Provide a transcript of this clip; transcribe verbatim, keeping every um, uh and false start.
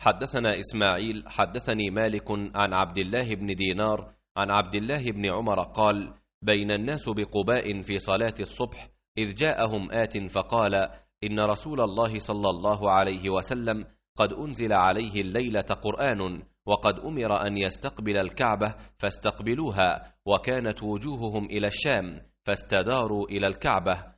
حدثنا إسماعيل حدثني مالك عن عبد الله بن دينار عن عبد الله بن عمر قال: بين الناس بقباء في صلاة الصبح إذ جاءهم آت فقال: إن رسول الله صلى الله عليه وسلم قد أنزل عليه الليلة قرآن، وقد أمر أن يستقبل الكعبة فاستقبلوها، وكانت وجوههم إلى الشام فاستداروا إلى الكعبة،